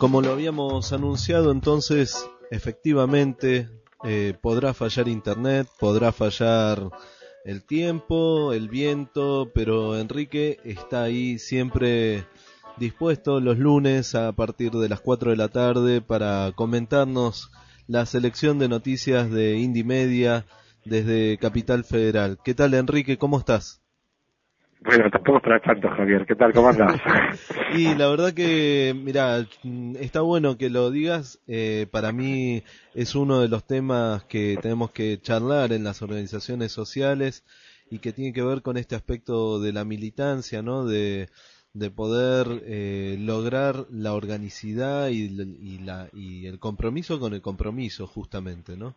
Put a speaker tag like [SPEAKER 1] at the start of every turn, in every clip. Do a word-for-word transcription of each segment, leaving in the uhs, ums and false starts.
[SPEAKER 1] Como lo habíamos anunciado, entonces, efectivamente, eh, podrá fallar internet, podrá fallar el tiempo, el viento, pero Enrique está ahí siempre dispuesto los lunes a partir de las cuatro de la tarde para comentarnos la selección de noticias de Indymedia desde Capital Federal. ¿Qué tal, Enrique? ¿Cómo estás?
[SPEAKER 2] Bueno, tampoco es para tanto, Javier. ¿Qué tal? ¿Cómo andás?
[SPEAKER 1] Y la verdad que, mira, está bueno que lo digas. Eh, para mí es uno de los temas que tenemos que charlar en las organizaciones sociales y que tiene que ver con este aspecto de la militancia, ¿no? De, de poder eh, lograr la organicidad y, y, la, y el compromiso con el compromiso, justamente, ¿no?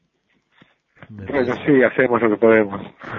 [SPEAKER 1] Me
[SPEAKER 2] bueno,
[SPEAKER 1] parece.
[SPEAKER 2] sí, hacemos lo que podemos.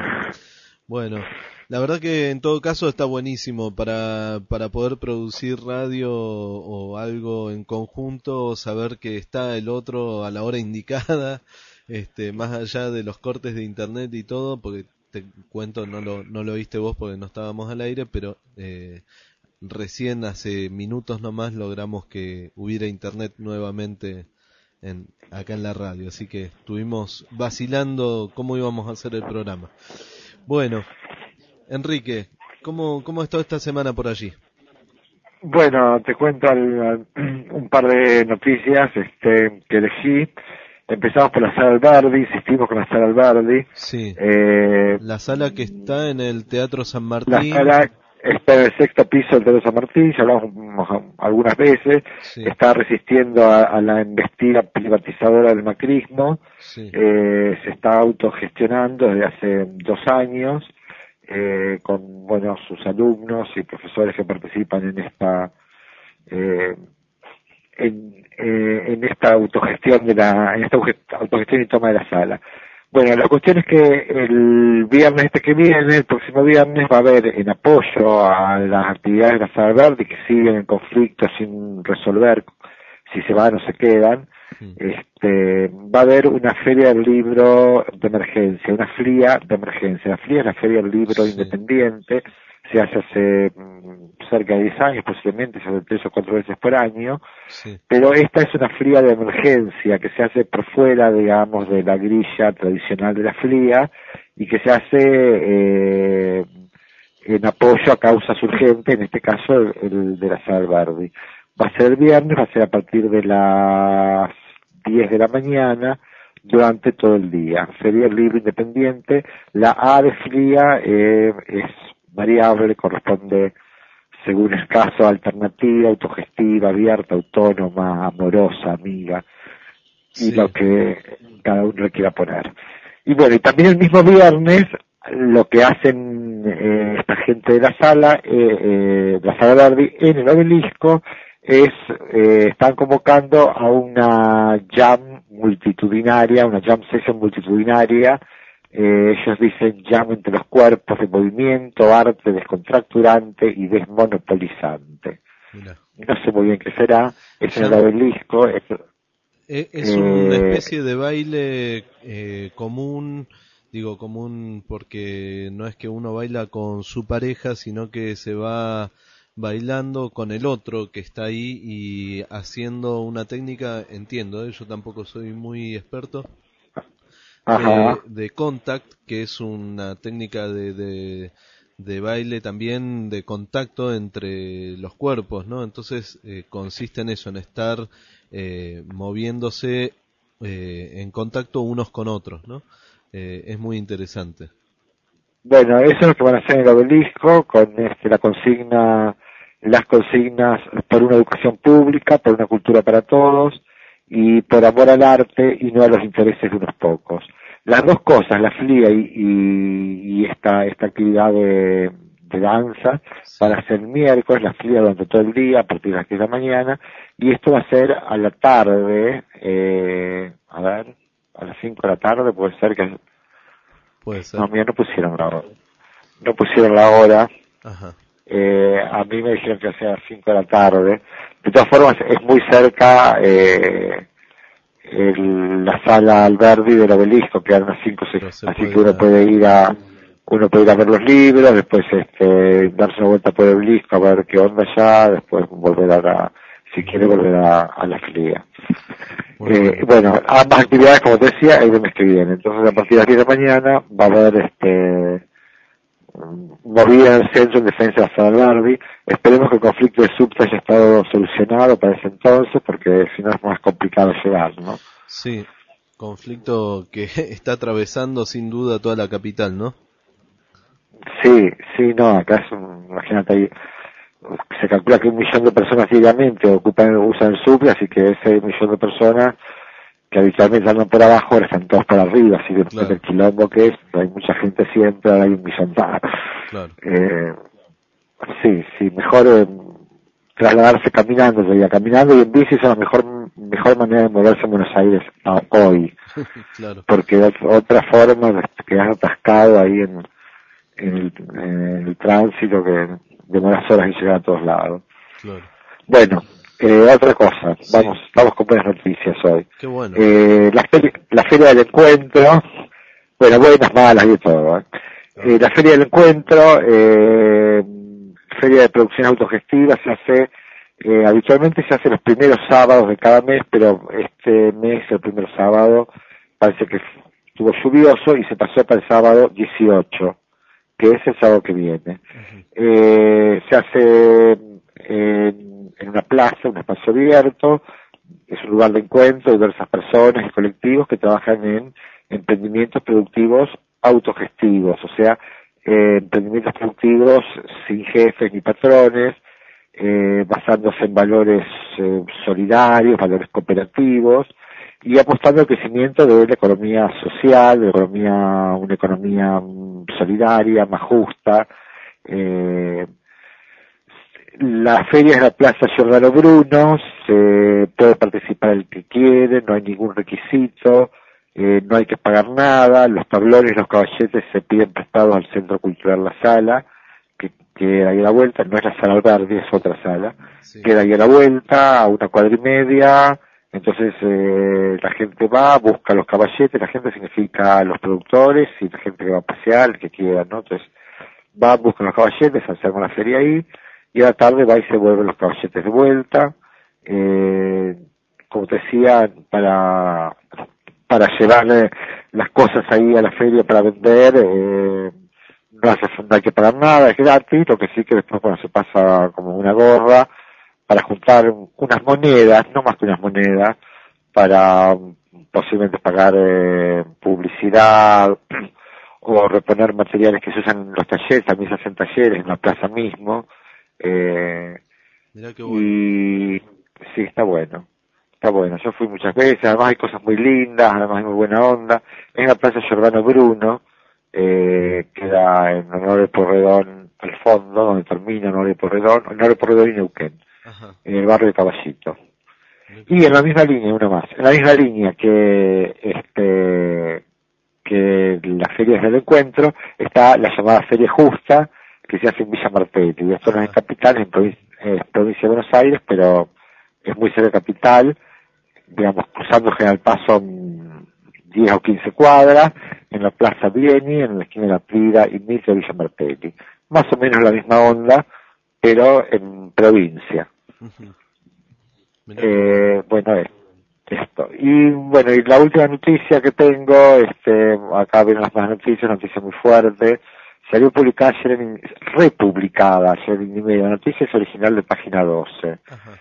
[SPEAKER 1] Bueno, la verdad que en todo caso está buenísimo para, para poder producir radio o algo en conjunto, saber que está el otro a la hora indicada, este, más allá de los cortes de internet y todo, porque te cuento, no lo, no lo viste vos porque no estábamos al aire, pero eh, recién hace minutos nomás logramos que hubiera internet nuevamente en, acá en la radio, así que estuvimos vacilando cómo íbamos a hacer el programa. Bueno, Enrique, ¿cómo, cómo está esta semana por allí?
[SPEAKER 2] Bueno, te cuento al, un par de noticias este, que elegí. Empezamos por la Sala Alberdi, insistimos con la Sala Alberdi.
[SPEAKER 1] Sí,
[SPEAKER 2] eh,
[SPEAKER 1] la sala que está en el Teatro San Martín.
[SPEAKER 2] La sala está en el sexto piso del Teatro San Martín, ya hablamos algunas veces.
[SPEAKER 1] Sí.
[SPEAKER 2] Está resistiendo a, a la embestida privatizadora del macrismo.
[SPEAKER 1] Sí.
[SPEAKER 2] Eh, se está autogestionando desde hace dos años. Eh, con bueno sus alumnos y profesores que participan en esta eh, en, eh, en esta autogestión de la en esta autogestión y toma de la sala. Bueno, la cuestión es que el viernes este que viene, el próximo viernes, va a haber, en apoyo a las actividades de la Sala Alberdi que siguen en conflicto sin resolver si se van o se quedan,
[SPEAKER 1] Sí.
[SPEAKER 2] este, va a haber una feria del libro de emergencia, una FLIA de emergencia. La FLIA es la Feria del Libro
[SPEAKER 1] Sí.
[SPEAKER 2] Independiente, se hace hace mm, cerca de diez años, posiblemente se hace tres o cuatro veces por año,
[SPEAKER 1] Sí.
[SPEAKER 2] pero esta es una FLIA de emergencia que se hace por fuera, digamos, de la grilla tradicional de la FLIA y que se hace eh, en apoyo a causas urgentes, en este caso el, el de la Sala Alberdi. Va a ser el viernes, va a ser a partir de las diez de la mañana, durante todo el día. Feria del Libro Independiente. La A de FLIA eh, es variable, corresponde según el caso, alternativa, autogestiva, abierta, autónoma, amorosa, amiga, y
[SPEAKER 1] Sí.
[SPEAKER 2] lo que cada uno le quiera poner. Y bueno, y también el mismo viernes, lo que hacen eh, esta gente de la sala, eh, eh, la Sala Alberdi, en el Obelisco, es, eh, están convocando a una jam multitudinaria, una jam session multitudinaria. Eh, ellos dicen jam entre los cuerpos de movimiento, arte descontracturante y desmonopolizante.
[SPEAKER 1] Mira.
[SPEAKER 2] No sé muy bien qué será, es en el
[SPEAKER 1] Jam.
[SPEAKER 2] Obelisco. Es,
[SPEAKER 1] Es, es
[SPEAKER 2] eh,
[SPEAKER 1] una especie de baile eh, común, digo común porque no es que uno baila con su pareja, sino que se va bailando con el otro que está ahí y haciendo una técnica, entiendo, ¿eh? Yo tampoco soy muy experto,
[SPEAKER 2] ajá.
[SPEAKER 1] de, de contact, que es una técnica de, de, de baile también de contacto entre los cuerpos, ¿no? Entonces eh, consiste en eso, en estar eh, moviéndose eh, en contacto unos con otros, ¿no? Eh, es muy interesante.
[SPEAKER 2] Bueno, eso es lo que van a hacer en el Obelisco, con este, la consigna, las consignas por una educación pública, por una cultura para todos, y por amor al arte y no a los intereses de unos pocos. Las dos cosas, la FLIA y, y, y esta, esta actividad de, de danza,
[SPEAKER 1] Sí.
[SPEAKER 2] van a ser el miércoles, la FLIA durante todo el día, a partir de las diez de la mañana, y esto va a ser a la tarde, eh, a ver, a las cinco de la tarde, puede ser que...
[SPEAKER 1] Puede ser.
[SPEAKER 2] No, mira, no pusieron la hora. No pusieron la hora.
[SPEAKER 1] Ajá.
[SPEAKER 2] Eh, a mí me dijeron que sea a las cinco de la tarde. De todas formas, es muy cerca eh, el, la Sala Alberdi del Obelisco, que eran las cinco, seis, así que uno puede ir a uno puede ir a ver los libros, después este darse una vuelta por el Obelisco a ver qué onda ya, después volver a la si quiere volver a, a la feria.
[SPEAKER 1] Bueno,
[SPEAKER 2] Eh, bueno, ambas actividades, como te decía, el mes que viene. Entonces, a partir de las diez de la mañana va a haber este movida en el centro en defensa de la sala Alberdi. Esperemos que el conflicto de subte haya estado solucionado para ese entonces, porque si no es más complicado llegar, ¿no?
[SPEAKER 1] Sí, conflicto que está atravesando sin duda toda la capital, ¿no?
[SPEAKER 2] Sí, sí, no, acá es un, imagínate ahí, se calcula que un millón de personas diariamente ocupan, usan el subte, así que ese millón de personas que habitualmente andan por abajo, ahora están todos por arriba, así que
[SPEAKER 1] Claro.
[SPEAKER 2] el quilombo que es, hay mucha gente siempre, ahora hay un millón más.
[SPEAKER 1] Claro.
[SPEAKER 2] Eh, sí, sí, mejor eh, trasladarse caminando, sería caminando y en bici es la mejor mejor manera de moverse en Buenos Aires a, hoy,
[SPEAKER 1] Claro.
[SPEAKER 2] porque ot- otra forma de quedar atascado ahí en, en, el, en el tránsito que demoras horas en llegar a todos lados.
[SPEAKER 1] Claro.
[SPEAKER 2] Bueno, eh, otra cosa,
[SPEAKER 1] Sí.
[SPEAKER 2] vamos vamos con buenas noticias hoy.
[SPEAKER 1] Qué bueno.
[SPEAKER 2] Eh, la, feria, la Feria del Encuentro, bueno, buenas, malas y de todo. ¿eh? Eh, la Feria del Encuentro, eh, Feria de Producción Autogestiva, se hace, eh, habitualmente se hace los primeros sábados de cada mes, pero este mes, el primer sábado, parece que estuvo lluvioso y se pasó para el sábado dieciocho, que es el sábado que viene.
[SPEAKER 1] Uh-huh.
[SPEAKER 2] Eh, se hace en, en una plaza, un espacio abierto, es un lugar de encuentro de diversas personas y colectivos que trabajan en emprendimientos productivos autogestivos, o sea, eh, emprendimientos productivos sin jefes ni patrones, eh, basándose en valores eh, solidarios, valores cooperativos, y apostando al crecimiento de la economía social, de la economía, una economía mm, solidaria, más justa. Eh, la feria es la Plaza Giordano Bruno, se puede participar el que quiere, no hay ningún requisito, eh, no hay que pagar nada, los tablones y los caballetes se piden prestados al Centro Cultural La Sala, que queda ahí a la vuelta, no es la Sala Alberdi, es otra sala,
[SPEAKER 1] Sí.
[SPEAKER 2] queda ahí a la vuelta, a una cuadra y media, entonces eh, la gente va, busca los caballetes, la gente significa los productores y la gente que va a pasear, el que quiera, ¿no? Entonces va, busca los caballetes, se arma la feria ahí, y a la tarde va y se vuelven los caballetes de vuelta, eh, como te decía, para para llevarle las cosas ahí a la feria para vender, eh, no hace no hay que pagar nada, es gratis, lo que sí que después cuando se pasa como una gorra, para juntar unas monedas, no más que unas monedas, para posiblemente pagar eh, publicidad o reponer materiales que se usan en los talleres, también se hacen talleres en la plaza mismo, eh,
[SPEAKER 1] Mirá qué bueno.
[SPEAKER 2] y sí, está bueno, está bueno, yo fui muchas veces, además hay cosas muy lindas, además hay muy buena onda, en la plaza Giordano Bruno, eh, queda en Honor de Porredón al fondo, donde termina Honor de Porredón, Honor de Porredón y Neuquén,
[SPEAKER 1] Ajá.
[SPEAKER 2] en el barrio de Caballito.
[SPEAKER 1] Mirá qué
[SPEAKER 2] Y en la misma línea, una más, en la misma línea que este que la feria del encuentro, está la llamada Feria Justa, que se hace en Villa Martelli, y esto no es en capital, es en provincia, es provincia de Buenos Aires, pero es muy cerca de capital, digamos, cruzando General Paso mm, diez o quince cuadras, en la Plaza Vieni, en la esquina de la Prida y Mitre de Villa Martelli. Más o menos la misma onda, pero en provincia.
[SPEAKER 1] Uh-huh. Mirá qué
[SPEAKER 2] Eh, bueno, es esto. Y bueno, y la última noticia que tengo, este, acá vienen las más noticias, noticia muy fuerte, salió publicada ayer en, republicada ayer en email, la noticia es original de página doce.
[SPEAKER 1] Ajá.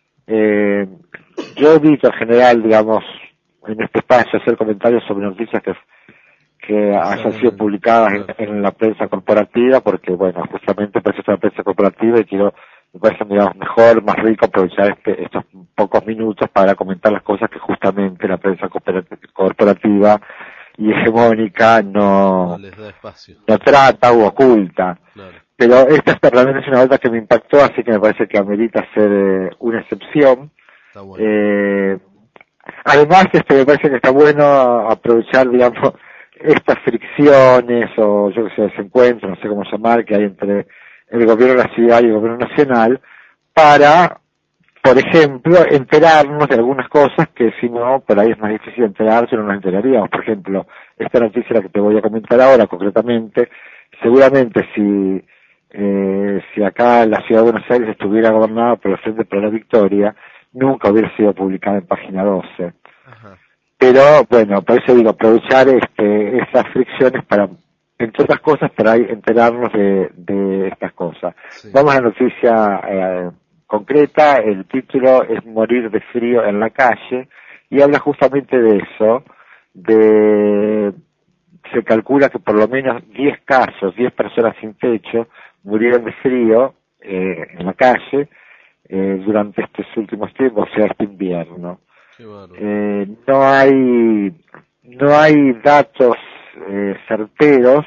[SPEAKER 2] Eh, yo evito en general, digamos, en este espacio hacer comentarios sobre noticias que, que hayan sido publicadas en, en la prensa corporativa, porque bueno, justamente por eso es la prensa corporativa y quiero, me parece, digamos, mejor, más rico aprovechar este, estos pocos minutos para comentar las cosas que justamente la prensa corporativa y hegemónica no,
[SPEAKER 1] No les da espacio.
[SPEAKER 2] no trata u oculta.
[SPEAKER 1] Claro.
[SPEAKER 2] Pero esta realmente es una nota que me impactó, así que me parece que amerita ser eh, una excepción.
[SPEAKER 1] Está bueno.
[SPEAKER 2] Eh, además, este, me parece que está bueno aprovechar, digamos, estas fricciones o yo que sé, desencuentros, no sé cómo llamar, que hay entre el gobierno de la ciudad y el gobierno nacional, para, por ejemplo, enterarnos de algunas cosas que si no, por ahí es más difícil enterarse, no nos enteraríamos. Por ejemplo, esta noticia la que te voy a comentar ahora concretamente, seguramente si eh, si acá la ciudad de Buenos Aires estuviera gobernada por el Frente para la Victoria, nunca hubiera sido publicada en Página doce. Ajá. Pero, bueno, por eso digo, aprovechar este, esas fricciones para, entre otras cosas, para enterarnos de, de estas cosas. Sí. Vamos a la noticia eh, concreta. El título es Morir de frío en la calle, y habla justamente de eso, de... Se calcula que por lo menos diez casos, diez personas sin techo, murieron de frío eh, en la calle eh, durante estos últimos tiempos, o sea, este invierno. Eh, no hay no hay datos eh, certeros,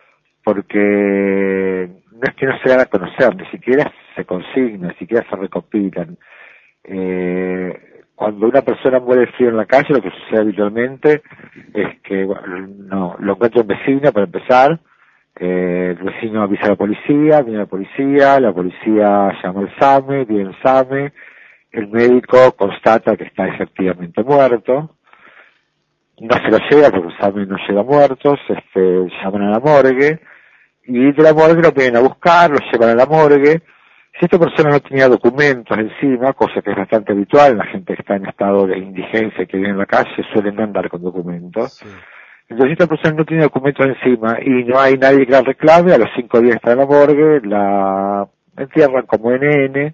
[SPEAKER 2] porque no es que no se dan a conocer, ni siquiera se consignan, ni siquiera se recopilan. Eh, Cuando una persona muere de frío en la calle, lo que sucede habitualmente es que bueno, no, lo encuentra un vecino, para empezar, eh, el vecino avisa a la policía, viene la policía, la policía llama al SAME, viene el SAME, el médico constata que está efectivamente muerto, no se lo lleva porque el SAME no llega muertos, este, llaman a la morgue, y de la morgue lo vienen a buscar, lo llevan a la morgue. Si esta persona no tenía documentos encima, cosa que es bastante habitual, la gente que está en estado de indigencia que vive en la calle suelen no andar con documentos. Sí. Entonces, si esta persona no tiene documentos encima y no hay nadie que la reclame, a los cinco días está en la morgue, la entierran como N N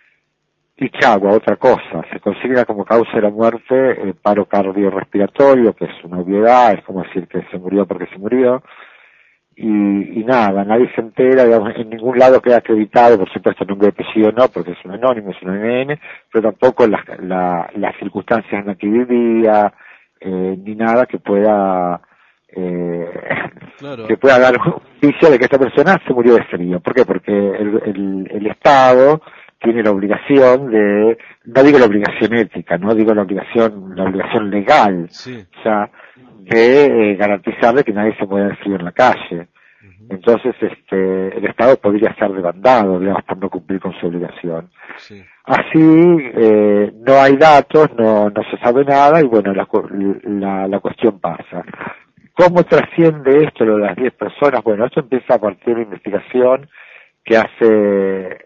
[SPEAKER 2] y chagua, otra cosa. Se considera como causa de la muerte el paro cardiorrespiratorio, que es una obviedad, es como decir que se murió porque se murió. Y, y nada, nadie se entera, digamos, en ningún lado queda acreditado, por supuesto, nombre de apellido no, porque es un anónimo, es un N N, pero tampoco las, la, las circunstancias en las que vivía, eh, ni nada que pueda, eh, claro, que pueda dar un indicio de que esta persona se murió de frío. ¿Por qué? Porque el, el, el Estado tiene la obligación de, no digo la obligación ética, no digo la obligación, la obligación legal, sí. O sea, de eh, garantizarle que nadie se muera de frío en la calle. Uh-huh. Entonces, este, el Estado podría estar demandado, digamos, por no cumplir con su obligación. Sí. Así, eh, no hay datos, no, no se sabe nada, y bueno, la, la, la cuestión pasa. ¿Cómo trasciende esto lo de las diez personas? Bueno, esto empieza a partir de una investigación que hace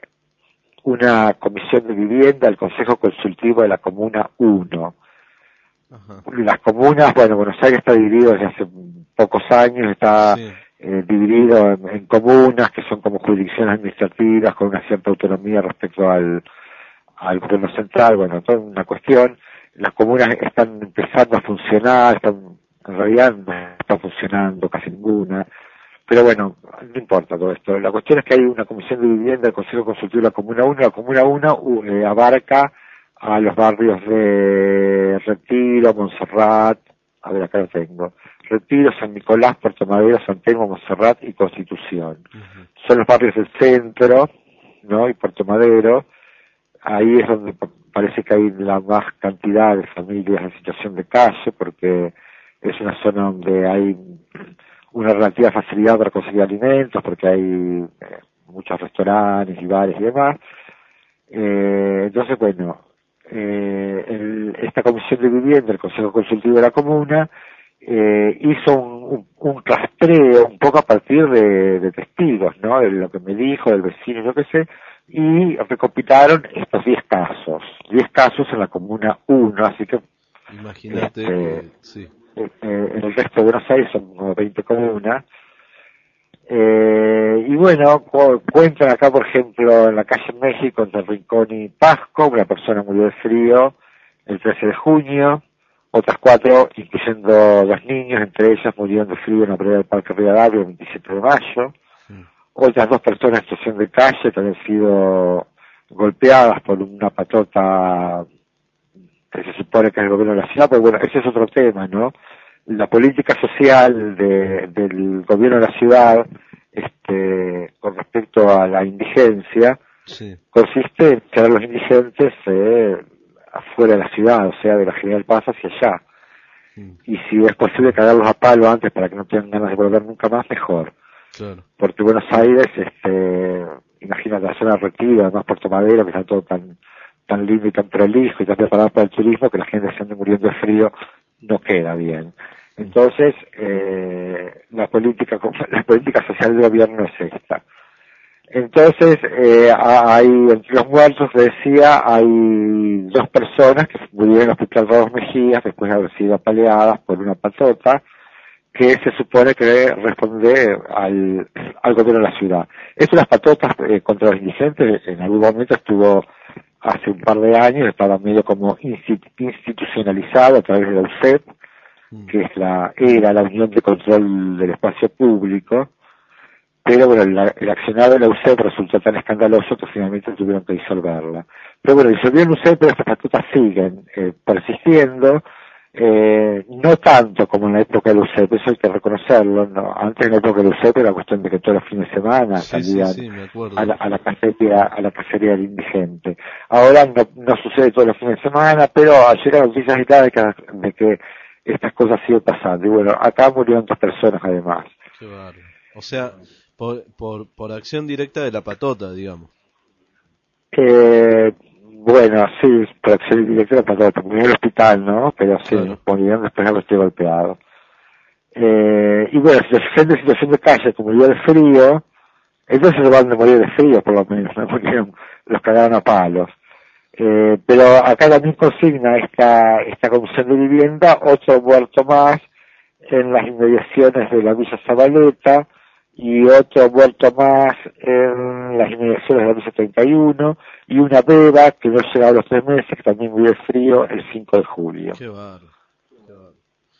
[SPEAKER 2] una comisión de vivienda, el Consejo Consultivo de la Comuna uno. Ajá. Las comunas, bueno, Buenos Aires está dividido desde hace pocos años, está sí. eh, dividido en, en comunas que son como jurisdicciones administrativas con una cierta autonomía respecto al, al gobierno central. Bueno, toda una cuestión. Las comunas están empezando a funcionar, están, en realidad no está funcionando casi ninguna, pero bueno, no importa todo esto. La cuestión es que hay una comisión de vivienda del Consejo Consultivo de la Comuna uno. La Comuna uno eh, abarca a los barrios de Retiro, Montserrat, a ver, acá lo tengo, Retiro, San Nicolás, Puerto Madero, San Telmo, Montserrat y Constitución. Uh-huh. Son los barrios del centro, ¿no? Y Puerto Madero. Ahí es donde parece que hay la más cantidad de familias en situación de calle, porque es una zona donde hay una relativa facilidad para conseguir alimentos, porque hay eh, muchos restaurantes y bares y demás. Eh, entonces, bueno, Eh, el, esta comisión de vivienda, el Consejo Consultivo de la Comuna, eh, hizo un, un, un rastreo un poco a partir de, de testigos, ¿no? De lo que me dijo, del vecino, yo qué sé, y recopilaron estos diez casos, diez casos en la Comuna uno, así que
[SPEAKER 1] imagínate
[SPEAKER 2] este,
[SPEAKER 1] que, sí.
[SPEAKER 2] eh, en el resto de Buenos Aires son como veinte comunas. Eh, y bueno, cu- cuentan acá, por ejemplo, en la calle México, entre Rincón y Pasco, una persona murió de frío el trece de junio, otras cuatro, incluyendo dos niños, entre ellas murieron de frío en la playa del Parque Rivadavia el veintisiete de mayo. Sí. Otras dos personas en situación de calle que habían sido golpeadas por una patota que se supone que es el gobierno de la ciudad, pero bueno, ese es otro tema, ¿no? La política social de, del gobierno de la ciudad, este, con respecto a la indigencia, sí. consiste en quedar a los indigentes eh, afuera de la ciudad, o sea, de la General Paz hacia allá. Sí. Y si es posible cagarlos a palo antes para que no tengan ganas de volver nunca más, mejor. Claro. Porque Buenos Aires, este, imagínate la zona de Retiro, además Puerto Madero, que está todo tan, tan lindo y tan prolijo y tan preparado para el turismo, que la gente se ande muriendo de frío, no queda bien. Entonces, eh, la política, la política social del gobierno es esta. Entonces, eh, hay, entre los muertos, decía, hay dos personas que murieron en el hospital Ramos Mejías después de haber sido apaleadas por una patota que se supone que responde al, al gobierno de la ciudad. Esto de las patotas eh, contra los indigentes, en algún momento estuvo hace un par de años, estaba medio como institucionalizado a través de la U C E P, que es la, era la Unión de Control del Espacio Público, pero bueno, la, el accionario de la U C E P resultó tan escandaloso que finalmente tuvieron que disolverla. Pero bueno, disolvieron la U C E P, pero estas patotas siguen eh, persistiendo, eh, no tanto como en la época de la U C E P, eso hay que reconocerlo, ¿no? Antes en la época de la U C E P era cuestión de que todos los fines de semana
[SPEAKER 1] sí,
[SPEAKER 2] salían
[SPEAKER 1] sí, sí, me acuerdo.
[SPEAKER 2] a, la, a la cacería, a la cacería del indigente. Ahora no, no sucede todos los fines de semana, pero ayer hay noticias y tal de que, de que estas cosas siguen pasando. Y bueno, acá murieron dos personas además.
[SPEAKER 1] Qué bárbaro. O sea, por, por, por acción directa de la patota, digamos.
[SPEAKER 2] Eh, bueno, sí, por acción directa de la patota. Murió en el hospital, ¿no? Pero sí,
[SPEAKER 1] Claro.
[SPEAKER 2] murieron después de haber sido golpeado. Eh, y bueno, si se de situación de calle, como murió de frío, entonces se van a morir de frío, por lo menos, no murieron, los cagaron a palos. Eh, pero acá también consigna esta, esta comisión de vivienda otro muerto más en las inmediaciones de la Villa Zabaleta y otro muerto más en las inmediaciones de la Villa treinta y uno y una beba que no llegaba a los tres meses que también murió de frío el cinco de julio.
[SPEAKER 1] Qué bárbaro. Qué bárbaro.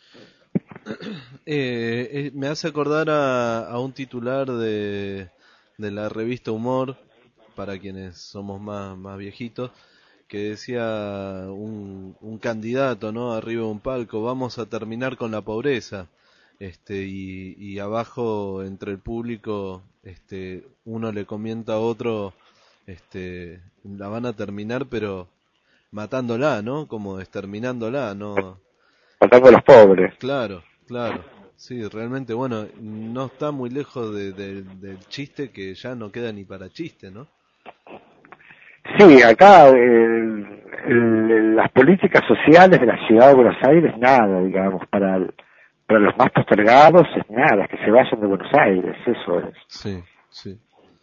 [SPEAKER 1] Eh, eh, me hace acordar a, a un titular de, de la revista Humor, para quienes somos más, más viejitos, que decía un, un candidato, ¿no? Arriba de un palco, vamos a terminar con la pobreza. Este, y, y abajo, entre el público, este, uno le comenta a otro, este, la van a terminar, pero matándola, ¿no? Como exterminándola, ¿no?
[SPEAKER 2] Matando a los pobres.
[SPEAKER 1] Claro, claro. Sí, realmente, bueno, no está muy lejos de, de- del chiste que ya no queda ni para chiste, ¿no?
[SPEAKER 2] Sí, acá el- el- las políticas sociales de la ciudad de Buenos Aires, nada, digamos, para, el- para los más postergados es nada, que se vayan de Buenos Aires, eso es.
[SPEAKER 1] Sí, sí.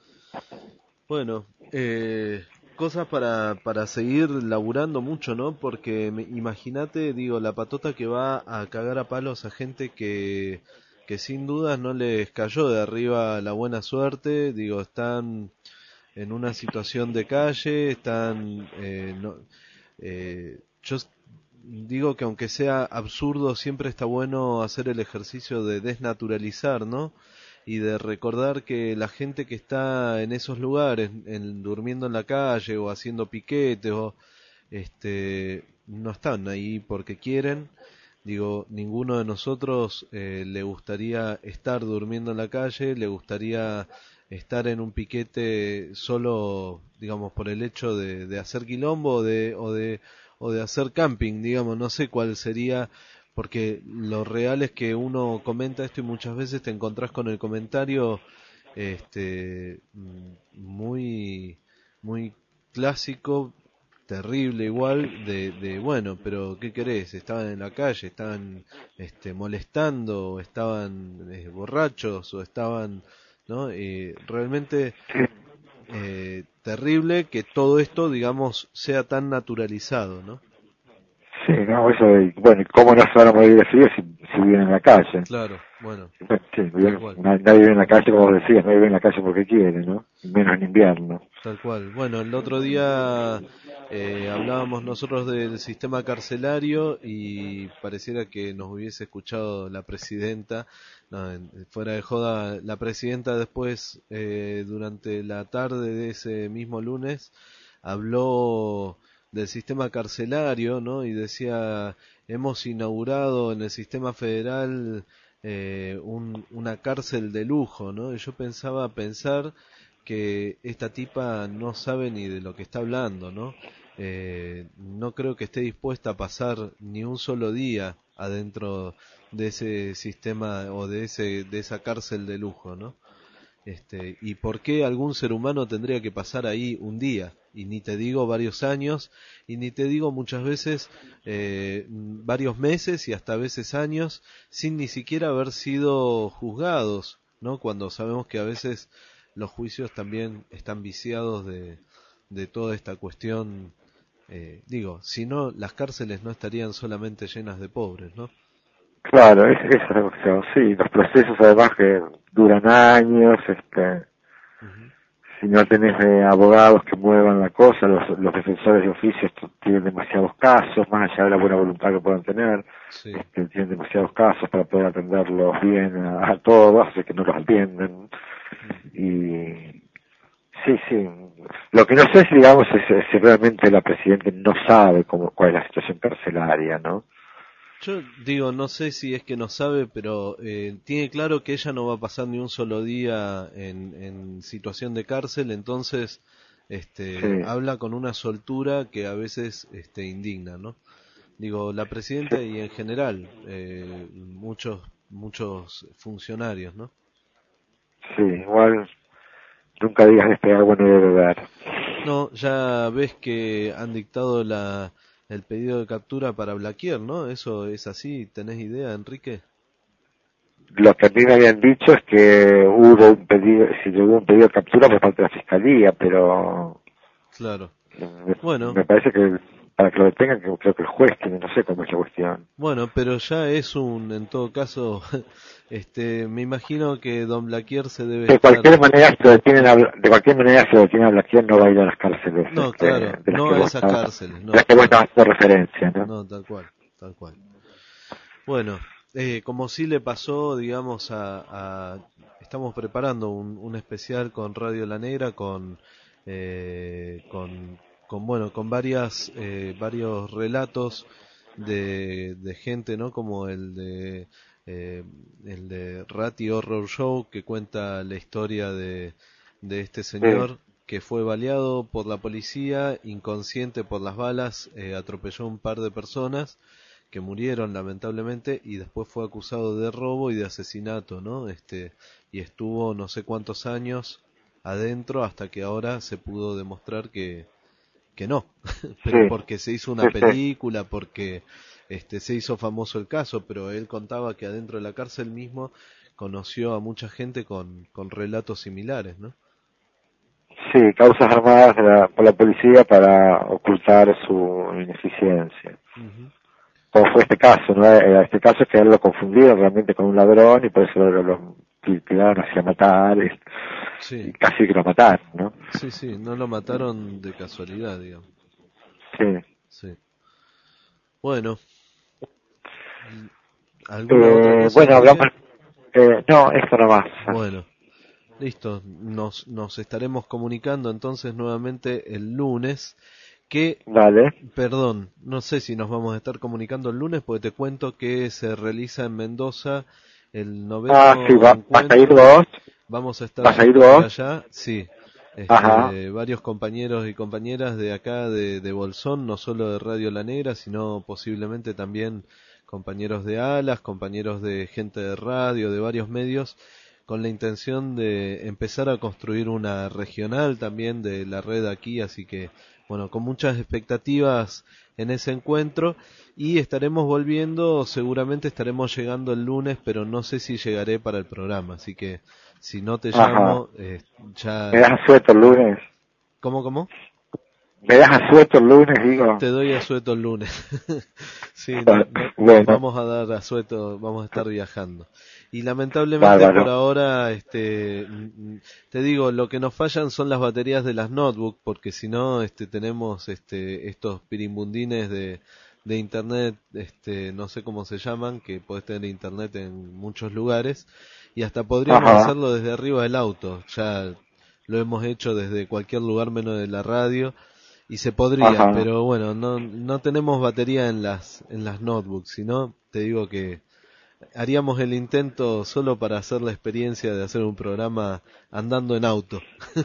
[SPEAKER 1] Bueno, eh, cosas para, para seguir laburando mucho, ¿no? Porque me- imagínate, digo, la patota que va a cagar a palos a gente que, que sin dudas no les cayó de arriba la buena suerte, digo, están en una situación de calle, están... eh, no, eh, yo s- digo que aunque sea absurdo, siempre está bueno hacer el ejercicio de desnaturalizar, ¿no? Y de recordar que la gente que está en esos lugares, en, durmiendo en la calle o haciendo piquetes, o, este, no están ahí porque quieren. Digo, ninguno de nosotros eh, le gustaría estar durmiendo en la calle, le gustaría estar en un piquete solo, digamos, por el hecho de, de hacer quilombo o de, o de, o de hacer camping, digamos, no sé cuál sería, porque lo real es que uno comenta esto y muchas veces te encontrás con el comentario, este, mm, muy, muy clásico, terrible igual, de, de bueno, pero ¿qué querés? Estaban en la calle, estaban este, molestando, o estaban eh, borrachos, o estaban, ¿no? Eh, realmente eh, terrible que todo esto, digamos, sea tan naturalizado, ¿no?
[SPEAKER 2] Sí, no, eso de, bueno, ¿cómo no se van a morir de frío si, si viven en la calle?
[SPEAKER 1] Claro, bueno,
[SPEAKER 2] Sí,
[SPEAKER 1] tal
[SPEAKER 2] viven-
[SPEAKER 1] cual.
[SPEAKER 2] nadie, nadie vive en la calle, como vos decías, nadie vive en la calle porque quiere, ¿no? Menos en invierno.
[SPEAKER 1] Tal cual. Bueno, el otro día eh, hablábamos nosotros del sistema carcelario y pareciera que nos hubiese escuchado la presidenta. No, en- fuera de joda, la presidenta después, eh, durante la tarde de ese mismo lunes, habló del sistema carcelario, ¿no? Y decía, hemos inaugurado en el sistema federal eh, un- una cárcel de lujo, ¿no? Y yo pensaba pensar que esta tipa no sabe ni de lo que está hablando, ¿no? Eh, no creo que esté dispuesta a pasar ni un solo día adentro de ese sistema o de ese de esa cárcel de lujo, ¿no? Este, y por qué algún ser humano tendría que pasar ahí un día, y ni te digo varios años, y ni te digo muchas veces eh, varios meses y hasta veces años, sin ni siquiera haber sido juzgados, ¿no? Cuando sabemos que a veces los juicios también están viciados de, de toda esta cuestión. Eh, digo, si no, las cárceles no estarían solamente llenas de pobres, ¿no?
[SPEAKER 2] Claro, es, esa es la cuestión, sí, los procesos además que duran años, este,
[SPEAKER 1] Uh-huh.
[SPEAKER 2] si no tenés eh, abogados que muevan la cosa, los, los defensores de oficio tienen demasiados casos, más allá de la buena voluntad que puedan tener,
[SPEAKER 1] Sí.
[SPEAKER 2] este, tienen demasiados casos para poder atenderlos bien a, a todos, así que no los atienden.
[SPEAKER 1] Uh-huh.
[SPEAKER 2] Y sí, sí, lo que no sé si, digamos, es si realmente la Presidenta no sabe cómo, cuál es la situación carcelaria, ¿no?
[SPEAKER 1] Yo digo, no sé si es que no sabe, pero eh, tiene claro que ella no va a pasar ni un solo día en, en situación de cárcel, entonces este,
[SPEAKER 2] Sí,
[SPEAKER 1] habla con una soltura que a veces este, indigna, ¿no? Digo, la
[SPEAKER 2] sí,
[SPEAKER 1] presidenta y en general eh, muchos muchos funcionarios, ¿no?
[SPEAKER 2] sí, igual nunca digas despegar bueno de beber.
[SPEAKER 1] No, ya ves que han dictado la el pedido de captura para Blaquier, ¿no? Eso es así, ¿tenés idea, Enrique?
[SPEAKER 2] Lo que a mí me habían dicho es que hubo un pedido, si hubo un pedido de captura por parte de la Fiscalía, pero
[SPEAKER 1] Claro.
[SPEAKER 2] me,
[SPEAKER 1] Bueno,
[SPEAKER 2] me parece que para que lo detengan, que creo que el juez tiene, no sé cómo es la cuestión.
[SPEAKER 1] Bueno, pero ya es un, en todo caso, este, me imagino que Don Blaquier se debe
[SPEAKER 2] De
[SPEAKER 1] estar,
[SPEAKER 2] cualquier manera se lo detienen a, Bla- de cualquier manera se lo detienen a Blaquier, no va a ir a las cárceles,
[SPEAKER 1] no,
[SPEAKER 2] este,
[SPEAKER 1] claro,
[SPEAKER 2] de las
[SPEAKER 1] no
[SPEAKER 2] que
[SPEAKER 1] a
[SPEAKER 2] vos
[SPEAKER 1] esas
[SPEAKER 2] estabas,
[SPEAKER 1] cárceles,
[SPEAKER 2] de las
[SPEAKER 1] no,
[SPEAKER 2] que vos
[SPEAKER 1] claro,
[SPEAKER 2] estabas haciendo referencia, ¿no?
[SPEAKER 1] no, tal cual, tal cual. Bueno, eh, como sí le pasó, digamos, a, a- estamos preparando un, un especial con Radio La Negra, con, eh, con, con, bueno, con varias, eh, varios relatos de, de gente, ¿no? Como el de, eh, el de Ratty Horror Show, que cuenta la historia de, de este
[SPEAKER 2] Sí,
[SPEAKER 1] señor que fue baleado por la policía, inconsciente por las balas, eh, atropelló un par de personas que murieron lamentablemente y después fue acusado de robo y de asesinato, ¿no? Este, y estuvo no sé cuántos años adentro hasta que ahora se pudo demostrar que que no, pero
[SPEAKER 2] sí,
[SPEAKER 1] porque se hizo
[SPEAKER 2] sí,
[SPEAKER 1] una
[SPEAKER 2] sí.
[SPEAKER 1] película, porque este se hizo famoso el caso, pero él contaba que adentro de la cárcel mismo conoció a mucha gente con con relatos similares, ¿no?
[SPEAKER 2] Sí, causas armadas de la- por la policía para ocultar su ineficiencia.
[SPEAKER 1] Ujú.
[SPEAKER 2] Como fue este caso, ¿no? Eh, Este caso es que a él lo confundieron realmente con un ladrón y por eso lo, lo tiraron hacia matar y, y
[SPEAKER 1] Sí,
[SPEAKER 2] casi que lo mataron, ¿no?
[SPEAKER 1] sí, sí, no lo mataron de casualidad, digamos.
[SPEAKER 2] Sí.
[SPEAKER 1] Sí. Bueno, ¿alguna otra
[SPEAKER 2] Eh,
[SPEAKER 1] cosa,
[SPEAKER 2] bueno, hablamos,
[SPEAKER 1] Enrique?
[SPEAKER 2] eh, no, esto nomás.
[SPEAKER 1] Bueno, listo. Nos, nos estaremos comunicando entonces nuevamente el lunes. Que,
[SPEAKER 2] Vale.
[SPEAKER 1] perdón, no sé si nos vamos a estar comunicando el lunes porque te cuento que se realiza en Mendoza el
[SPEAKER 2] Ah, sí,
[SPEAKER 1] noveno
[SPEAKER 2] va, vas a ir
[SPEAKER 1] encuentro.
[SPEAKER 2] vos,
[SPEAKER 1] Vamos a estar
[SPEAKER 2] vas a ir
[SPEAKER 1] yendo para
[SPEAKER 2] vos.
[SPEAKER 1] allá, sí.
[SPEAKER 2] Ajá,
[SPEAKER 1] Este, varios compañeros y compañeras de acá de, de Bolsón, no solo de Radio La Negra, sino posiblemente también compañeros de Alas, compañeros de gente de radio, de varios medios, con la intención de empezar a construir una regional también de la red aquí, así que bueno, con muchas expectativas en ese encuentro y estaremos volviendo, seguramente estaremos llegando el lunes, pero no sé si llegaré para el programa, así que si no te
[SPEAKER 2] ajá.
[SPEAKER 1] llamo, eh,
[SPEAKER 2] ¿Me
[SPEAKER 1] ya...
[SPEAKER 2] das asueto el lunes?
[SPEAKER 1] ¿Cómo, cómo?
[SPEAKER 2] ¿Me das asueto el lunes, digo?
[SPEAKER 1] Te doy asueto el lunes. Sí, no, no, nos
[SPEAKER 2] Bueno,
[SPEAKER 1] vamos a dar asueto, vamos a estar viajando. Y lamentablemente por
[SPEAKER 2] bárbaro.
[SPEAKER 1] ahora, este, mm, mm, te digo, lo que nos fallan son las baterías de las notebooks, porque si no, este, tenemos, este, estos pirimbundines de, de internet, este, no sé cómo se llaman, que podés tener internet en muchos lugares, y hasta podríamos
[SPEAKER 2] Ajá,
[SPEAKER 1] hacerlo desde arriba del auto. Ya lo hemos hecho desde cualquier lugar menos de la radio y se podría,
[SPEAKER 2] ajá.
[SPEAKER 1] pero bueno, no, no tenemos batería en las, en las notebooks, sino te digo que haríamos el intento solo para hacer la experiencia de hacer un programa andando en auto.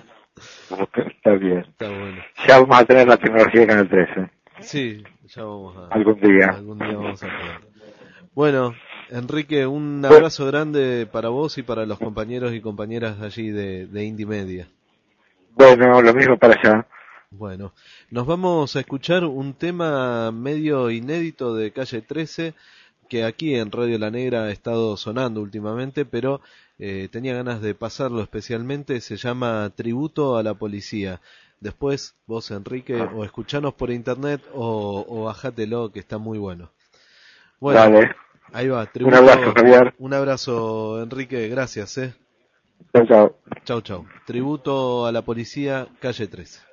[SPEAKER 2] Ok, está bien.
[SPEAKER 1] Está bueno.
[SPEAKER 2] Ya vamos a tener la tecnología de Canal trece.
[SPEAKER 1] Sí, ya vamos a,
[SPEAKER 2] Algún día.
[SPEAKER 1] algún día vamos a poder. Bueno, Enrique, un
[SPEAKER 2] Bu-
[SPEAKER 1] abrazo grande para vos y para los compañeros y compañeras allí de, de Indie Media.
[SPEAKER 2] Bueno, lo mismo para allá.
[SPEAKER 1] Bueno, nos vamos a escuchar un tema medio inédito de Calle trece que aquí en Radio La Negra ha estado sonando últimamente, pero eh, tenía ganas de pasarlo especialmente. Se llama Tributo a la Policía. Después vos, Enrique, o escuchanos por internet o, o bajátelo, que está muy bueno. Bueno,
[SPEAKER 2] Dale.
[SPEAKER 1] ahí va,
[SPEAKER 2] Un
[SPEAKER 1] tributo.
[SPEAKER 2] abrazo, Javier.
[SPEAKER 1] Un abrazo, Enrique, gracias, eh.
[SPEAKER 2] Chao, chao.
[SPEAKER 1] Chau, chau. Tributo a la Policía, calle trece.